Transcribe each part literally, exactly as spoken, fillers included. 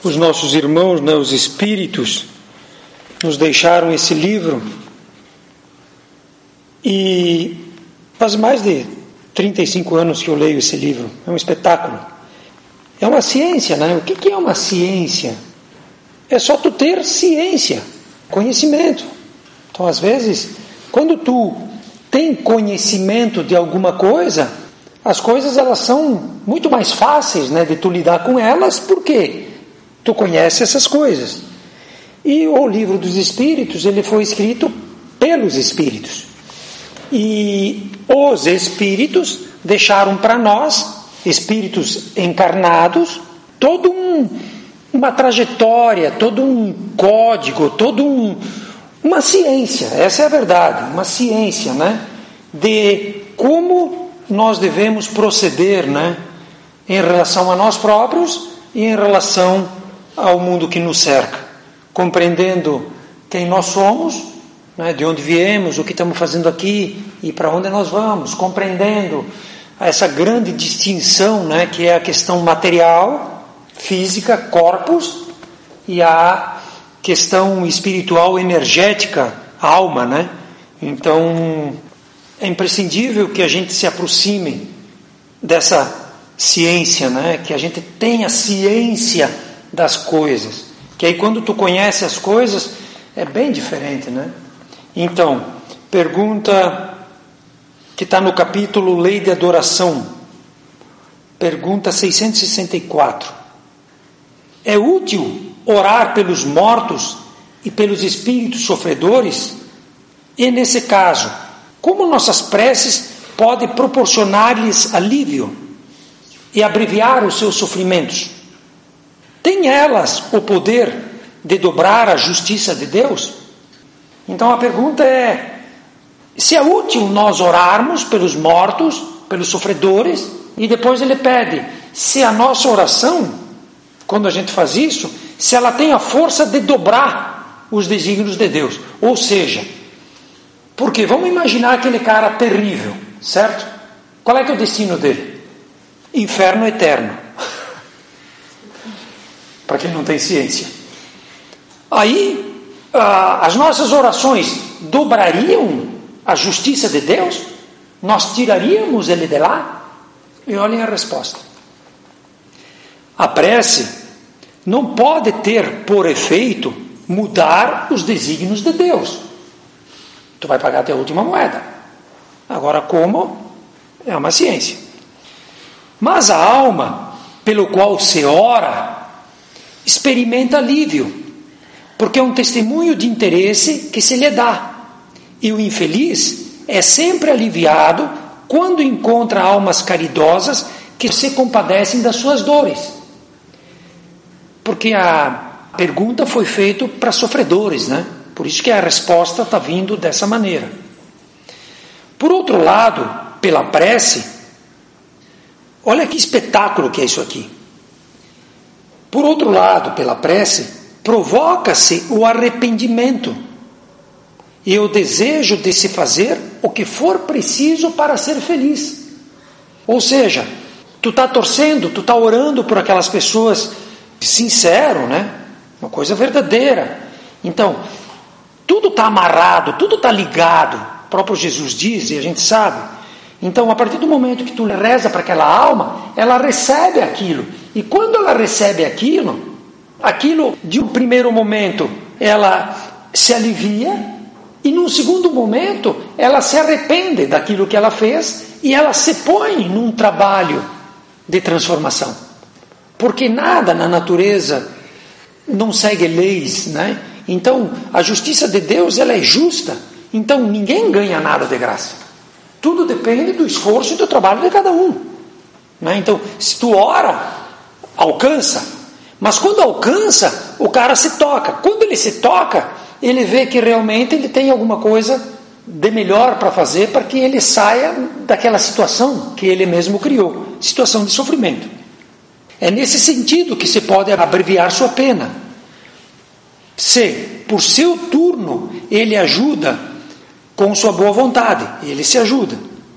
os nossos irmãos, né, os espíritos, nos deixaram esse livro. E faz mais de trinta e cinco anos que eu leio esse livro. É um espetáculo. É uma ciência, né? O que é uma ciência? É só tu ter ciência, conhecimento. Então, às vezes, quando tu tem conhecimento de alguma coisa, as coisas elas são muito mais fáceis, né, de tu lidar com elas, porque tu conhece essas coisas. E o livro dos Espíritos, ele foi escrito pelos Espíritos. E os Espíritos deixaram para nós, Espíritos encarnados, todo um, uma trajetória, todo um código, todo um, uma ciência, essa é a verdade, uma ciência, né, de como nós devemos proceder, né, em relação a nós próprios e em relação ao mundo que nos cerca, compreendendo quem nós somos, né, de onde viemos, o que estamos fazendo aqui e para onde nós vamos, compreendendo essa grande distinção, né, que é a questão material, física, corpos, e a questão espiritual, energética, alma, né? Então, é imprescindível que a gente se aproxime dessa ciência, né? Que a gente tenha ciência das coisas. Que aí quando tu conhece as coisas, é bem diferente, né? Então, pergunta que está no capítulo Lei de Adoração. Pergunta seiscentos e sessenta e quatro. É útil orar pelos mortos e pelos espíritos sofredores? E nesse caso, como nossas preces podem proporcionar-lhes alívio e abreviar os seus sofrimentos? Têm elas o poder de dobrar a justiça de Deus? Então a pergunta é, se é útil nós orarmos pelos mortos, pelos sofredores, e depois ele pede, se a nossa oração, quando a gente faz isso, se ela tem a força de dobrar os desígnios de Deus. Ou seja, porque vamos imaginar aquele cara terrível, certo? Qual é que é o destino dele? Inferno eterno. Para quem não tem ciência. Aí, ah, as nossas orações dobrariam a justiça de Deus? Nós tiraríamos ele de lá? E olhem a resposta. A prece não pode ter por efeito mudar os desígnios de Deus. Tu vai pagar até a última moeda. Agora, como? É uma ciência. Mas a alma, pelo qual se ora, experimenta alívio, porque é um testemunho de interesse que se lhe dá. E o infeliz é sempre aliviado quando encontra almas caridosas que se compadecem das suas dores. Porque a pergunta foi feita para sofredores, né? Por isso que a resposta está vindo dessa maneira. Por outro lado, pela prece, olha que espetáculo que é isso aqui. Por outro lado, pela prece, provoca-se o arrependimento e o desejo de se fazer o que for preciso para ser feliz. Ou seja, tu está torcendo, tu está orando por aquelas pessoas sincero, né? Uma coisa verdadeira. Então, tudo está amarrado, tudo está ligado. O próprio Jesus diz, e a gente sabe. Então, a partir do momento que tu reza para aquela alma, ela recebe aquilo. E quando ela recebe aquilo, aquilo, de um primeiro momento, ela se alivia, e num segundo momento, ela se arrepende daquilo que ela fez, e ela se põe num trabalho de transformação. Porque nada na natureza não segue leis, né? Então, a justiça de Deus, ela é justa. Então, ninguém ganha nada de graça. Tudo depende do esforço e do trabalho de cada um, né? Então, se tu ora, alcança. Mas quando alcança, o cara se toca. Quando ele se toca, ele vê que realmente ele tem alguma coisa de melhor para fazer para que ele saia daquela situação que ele mesmo criou. Situação de sofrimento. É nesse sentido que se pode abreviar sua pena. Se, por seu turno, ele ajuda com sua boa vontade, ele se ajuda.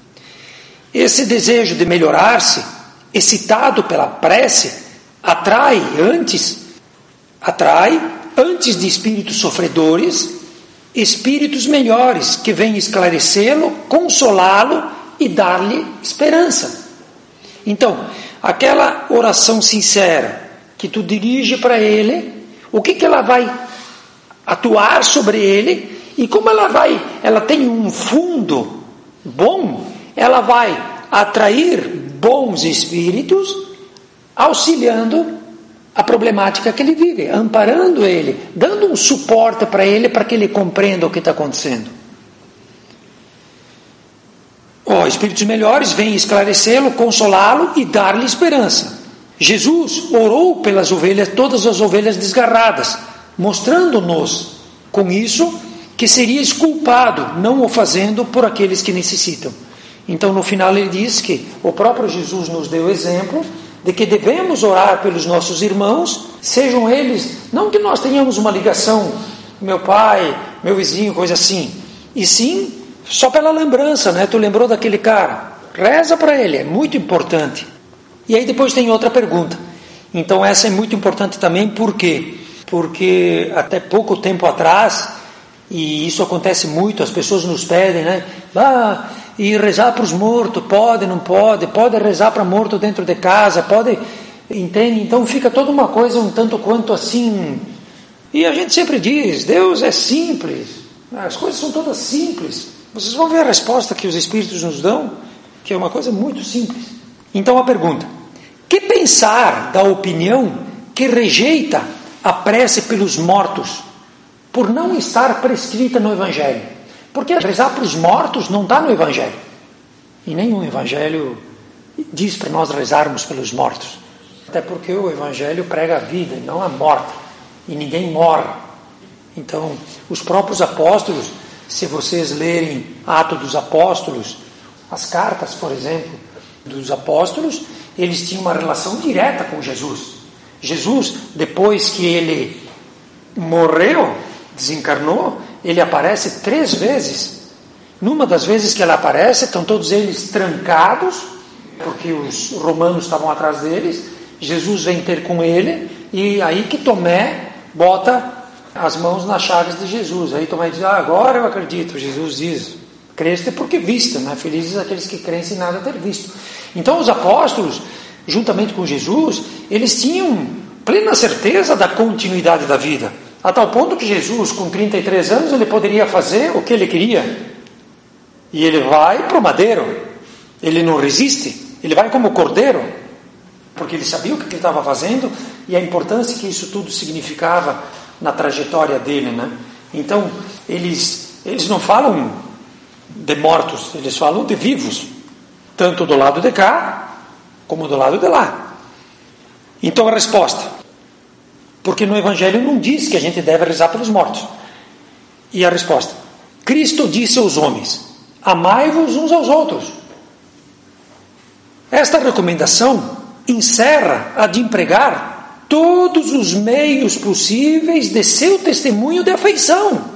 Esse desejo de melhorar-se, excitado pela prece, atrai antes atrai, antes de espíritos sofredores, espíritos melhores, que vêm esclarecê-lo, consolá-lo e dar-lhe esperança. Então, aquela oração sincera que tu dirige para ele, o que, que ela vai atuar sobre ele, e como ela vai, ela tem um fundo bom, ela vai atrair bons espíritos, auxiliando a problemática que ele vive, amparando ele, dando um suporte para ele, para que ele compreenda o que está acontecendo. Oh, espíritos melhores vêm esclarecê-lo, consolá-lo e dar-lhe esperança. Jesus orou pelas ovelhas, todas as ovelhas desgarradas, mostrando-nos com isso que seria exculpado não o fazendo por aqueles que necessitam. Então no final ele diz que o próprio Jesus nos deu exemplo de que devemos orar pelos nossos irmãos, sejam eles, não que nós tenhamos uma ligação, meu pai, meu vizinho, coisa assim, e sim só pela lembrança, né? Tu lembrou daquele cara, reza para ele, é muito importante. E aí depois tem outra pergunta. Então essa é muito importante também, por quê? Porque até pouco tempo atrás, e isso acontece muito, as pessoas nos pedem, né? Ah, e rezar para os mortos, pode, não pode, pode rezar para morto dentro de casa, pode, entende? Então fica toda uma coisa um tanto quanto assim, e a gente sempre diz, Deus é simples, as coisas são todas simples, vocês vão ver a resposta que os Espíritos nos dão, que é uma coisa muito simples. Então a pergunta, que pensar da opinião que rejeita a prece pelos mortos, por não estar prescrita no Evangelho? Porque rezar para os mortos não está no Evangelho. E nenhum Evangelho diz para nós rezarmos pelos mortos. Até porque o Evangelho prega a vida e não a morte. E ninguém morre. Então, os próprios apóstolos, se vocês lerem Atos dos Apóstolos, as cartas, por exemplo, dos apóstolos, eles tinham uma relação direta com Jesus. Jesus, depois que ele morreu, desencarnou, ele aparece três vezes. Numa das vezes que ele aparece, estão todos eles trancados, porque os romanos estavam atrás deles. Jesus vem ter com ele, e aí que Tomé bota as mãos nas chagas de Jesus. Aí Tomé diz, ah, agora eu acredito. Jesus diz, creste porque viste, né? Felizes aqueles que creem sem nada ter visto. Então os apóstolos, juntamente com Jesus, eles tinham plena certeza da continuidade da vida. A tal ponto que Jesus, com trinta e três anos, ele poderia fazer o que ele queria. E ele vai para o madeiro. Ele não resiste. Ele vai como cordeiro. Porque ele sabia o que ele estava fazendo e a importância que isso tudo significava na trajetória dele, né? Então, eles, eles não falam de mortos, eles falam de vivos. Tanto do lado de cá, como do lado de lá. Então, a resposta... Porque no Evangelho não diz que a gente deve rezar pelos mortos. E a resposta, Cristo disse aos homens, amai-vos uns aos outros. Esta recomendação encerra a de empregar todos os meios possíveis de seu testemunho de afeição.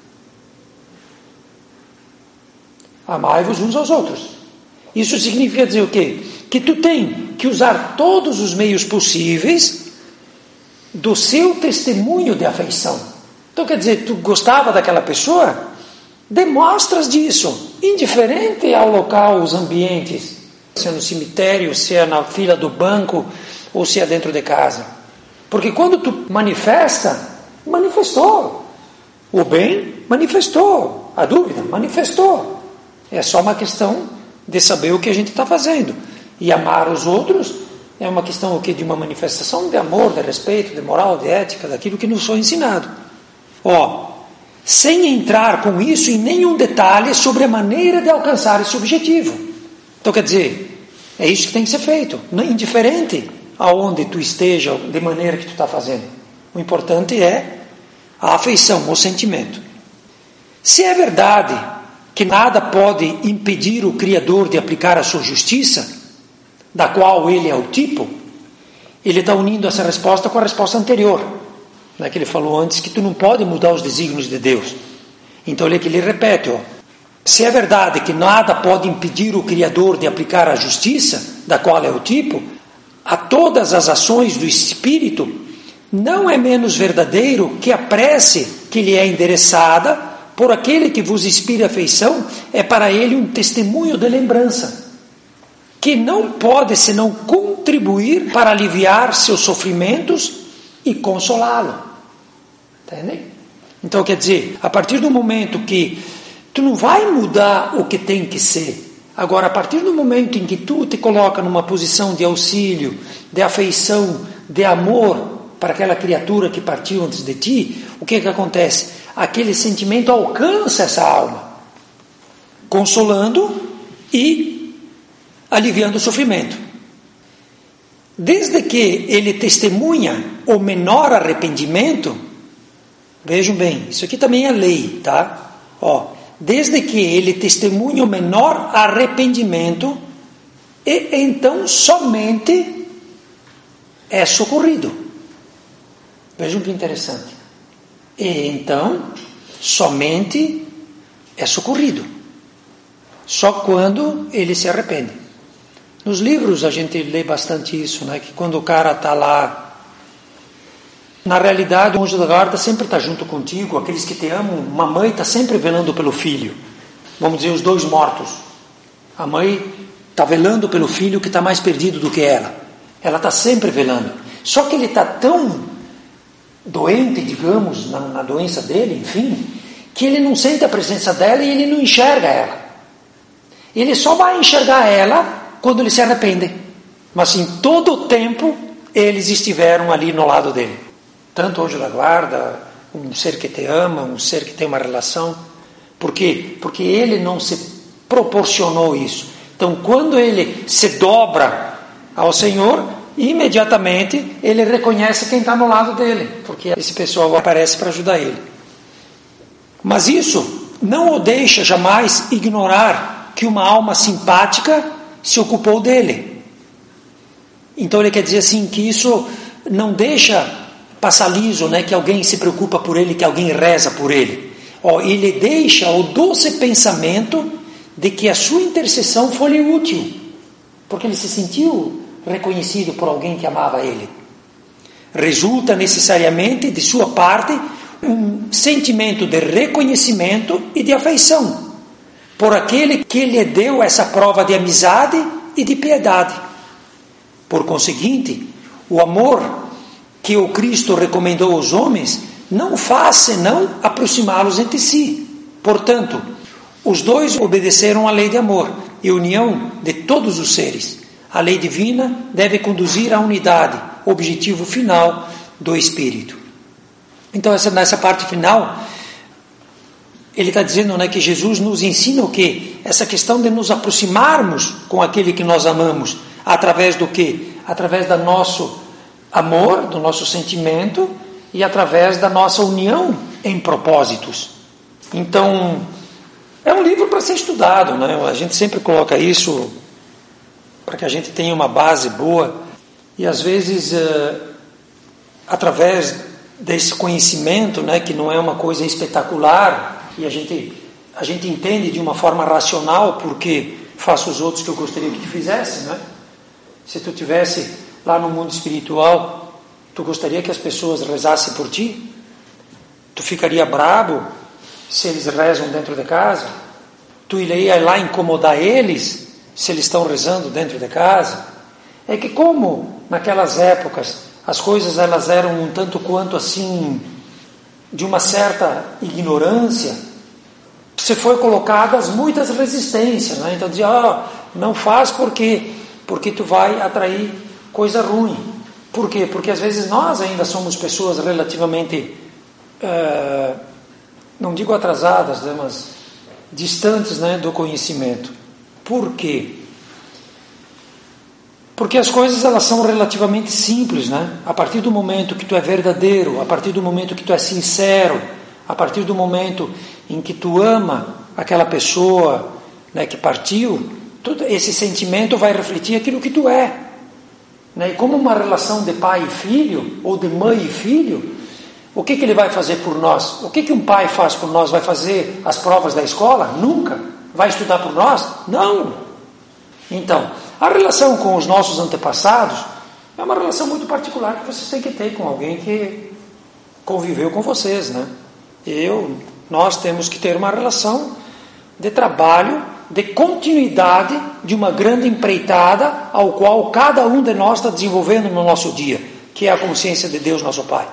Amai-vos uns aos outros. Isso significa dizer o quê? Que tu tem que usar todos os meios possíveis do seu testemunho de afeição. Então quer dizer, tu gostava daquela pessoa? Demonstras disso, indiferente ao local, os ambientes, se é no cemitério, se é na fila do banco, ou se é dentro de casa. Porque quando tu manifesta, manifestou. O bem, manifestou. A dúvida, manifestou. É só uma questão de saber o que a gente está fazendo. E amar os outros é uma questão o quê? De uma manifestação de amor, de respeito, de moral, de ética, daquilo que nos foi ensinado. Ó, sem entrar com isso em nenhum detalhe sobre a maneira de alcançar esse objetivo. Então quer dizer, é isso que tem que ser feito, indiferente aonde tu esteja, de maneira que tu está fazendo. O importante é a afeição, o sentimento. Se é verdade que nada pode impedir o Criador de aplicar a sua justiça, da qual ele é o tipo, ele está unindo essa resposta com a resposta anterior, né, que ele falou antes, que tu não pode mudar os desígnios de Deus. Então ele que ele repete, ó, se é verdade que nada pode impedir o Criador de aplicar a justiça, da qual é o tipo, a todas as ações do Espírito, não é menos verdadeiro que a prece que lhe é endereçada por aquele que vos inspira afeição é para ele um testemunho de lembrança, que não pode senão contribuir para aliviar seus sofrimentos e consolá-lo. Entende? Então, quer dizer, a partir do momento que tu não vai mudar o que tem que ser, agora, a partir do momento em que tu te coloca numa posição de auxílio, de afeição, de amor para aquela criatura que partiu antes de ti, o que que acontece? Aquele sentimento alcança essa alma, consolando e aliviando o sofrimento. Desde que ele testemunha o menor arrependimento, vejam bem, isso aqui também é lei, tá? Ó, desde que ele testemunha o menor arrependimento, e então somente é socorrido. Vejam que interessante. E então somente é socorrido. Só quando ele se arrepende. Nos livros a gente lê bastante isso, né? Que quando o cara está lá, na realidade o anjo da guarda sempre está junto contigo, aqueles que te amam, uma mãe está sempre velando pelo filho, vamos dizer os dois mortos, a mãe está velando pelo filho que está mais perdido do que ela, ela está sempre velando, só que ele está tão doente, digamos, na, na doença dele, enfim, que ele não sente a presença dela e ele não enxerga ela, ele só vai enxergar ela quando ele se arrepende, mas em todo o tempo eles estiveram ali no lado dele, tanto o anjo da guarda, um ser que te ama, um ser que tem uma relação. Por quê? Porque ele não se proporcionou isso. Então quando ele se dobra ao Senhor, imediatamente ele reconhece quem está no lado dele, porque esse pessoal aparece para ajudar ele. Mas isso não o deixa jamais ignorar que uma alma simpática se ocupou dele. Então ele quer dizer assim, que isso não deixa passar liso, né, que alguém se preocupa por ele, que alguém reza por ele. Ó, ele deixa o doce pensamento de que a sua intercessão foi útil, porque ele se sentiu reconhecido por alguém que amava ele. Resulta necessariamente de sua parte um sentimento de reconhecimento e de afeição por aquele que lhe deu essa prova de amizade e de piedade. Por conseguinte, o amor que o Cristo recomendou aos homens não faz senão aproximá-los entre si. Portanto, os dois obedeceram à lei de amor e união de todos os seres. A lei divina deve conduzir à unidade, objetivo final do Espírito. Então, essa, nessa parte final, ele está dizendo, né, que Jesus nos ensina o quê? Essa questão de nos aproximarmos com aquele que nós amamos, através do quê? Através do nosso amor, do nosso sentimento e através da nossa união em propósitos. Então, é um livro para ser estudado, né? A gente sempre coloca isso para que a gente tenha uma base boa e às vezes, uh, através desse conhecimento, né, que não é uma coisa espetacular, e a gente, a gente entende de uma forma racional porque faço os outros que eu gostaria que tu fizesse, né? Se tu tivesse lá no mundo espiritual, tu gostaria que as pessoas rezassem por ti? Tu ficaria bravo se eles rezam dentro de casa? Tu iria lá incomodar eles se eles estão rezando dentro de casa? É que como naquelas épocas as coisas elas eram um tanto quanto assim, de uma certa ignorância, se foi colocadas muitas resistências, né? Então dizia, ah, não faz porque, porque tu vai atrair coisa ruim. Por quê? Porque às vezes nós ainda somos pessoas relativamente, uh, não digo atrasadas, né, mas distantes, né, do conhecimento. Por quê? Porque as coisas elas são relativamente simples, né? A partir do momento que tu é verdadeiro, a partir do momento que tu é sincero, a partir do momento em que tu ama aquela pessoa, né, que partiu, todo esse sentimento vai refletir aquilo que tu é, né? E como uma relação de pai e filho, ou de mãe e filho, o que, que ele vai fazer por nós? O que, que um pai faz por nós? Vai fazer as provas da escola? Nunca. Vai estudar por nós? Não. Então, a relação com os nossos antepassados É uma relação muito particular que vocês têm que ter com alguém que conviveu com vocês, né? Eu, nós temos que ter uma relação de trabalho, de continuidade de uma grande empreitada ao qual cada um de nós está desenvolvendo no nosso dia, que é a consciência de Deus, nosso Pai.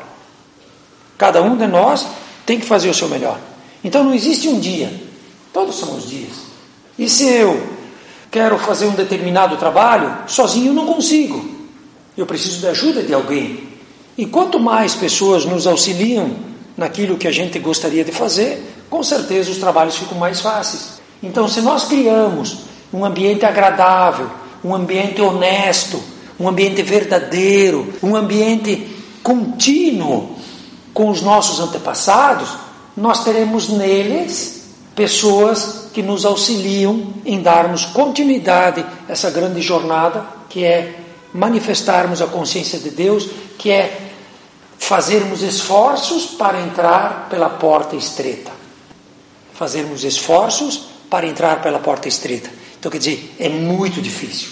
Cada um de nós tem que fazer o seu melhor. Então não existe um dia, todos são os dias. E se eu quero fazer um determinado trabalho, sozinho eu não consigo. Eu preciso de ajuda de alguém. E quanto mais pessoas nos auxiliam naquilo que a gente gostaria de fazer, com certeza os trabalhos ficam mais fáceis. Então, se nós criamos um ambiente agradável, um ambiente honesto, um ambiente verdadeiro, um ambiente contínuo com os nossos antepassados, nós teremos neles pessoas que nos auxiliam em darmos continuidade a essa grande jornada, que é manifestarmos a consciência de Deus, que é fazermos esforços para entrar pela porta estreita. Fazermos esforços para entrar pela porta estreita. Então, quer dizer, é muito difícil.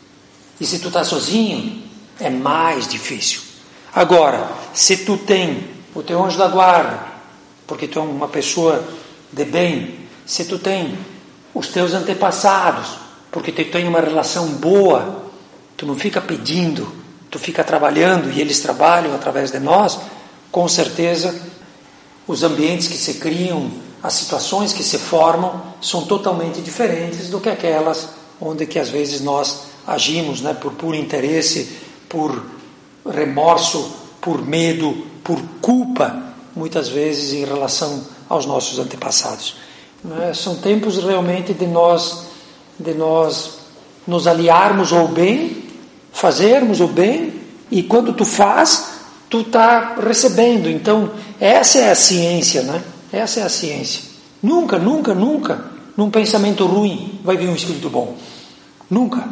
E se tu está sozinho, é mais difícil. Agora, se tu tem o teu anjo da guarda, porque tu é uma pessoa de bem, se tu tem os teus antepassados, porque tu tem uma relação boa, tu não fica pedindo, tu fica trabalhando e eles trabalham através de nós, com certeza os ambientes que se criam, as situações que se formam são totalmente diferentes do que aquelas onde que às vezes nós agimos, né, por puro interesse, por remorso, por medo, por culpa, muitas vezes em relação aos nossos antepassados. Né? São tempos realmente de nós, de nós nos aliarmos ao bem, fazermos o bem, e quando tu faz, tu está recebendo. Então, essa é a ciência, né? Essa é a ciência. Nunca, nunca, nunca, num pensamento ruim, vai vir um espírito bom. Nunca.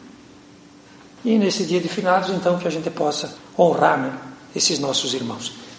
E nesse dia de finados, então, que a gente possa honrar, né, esses nossos irmãos.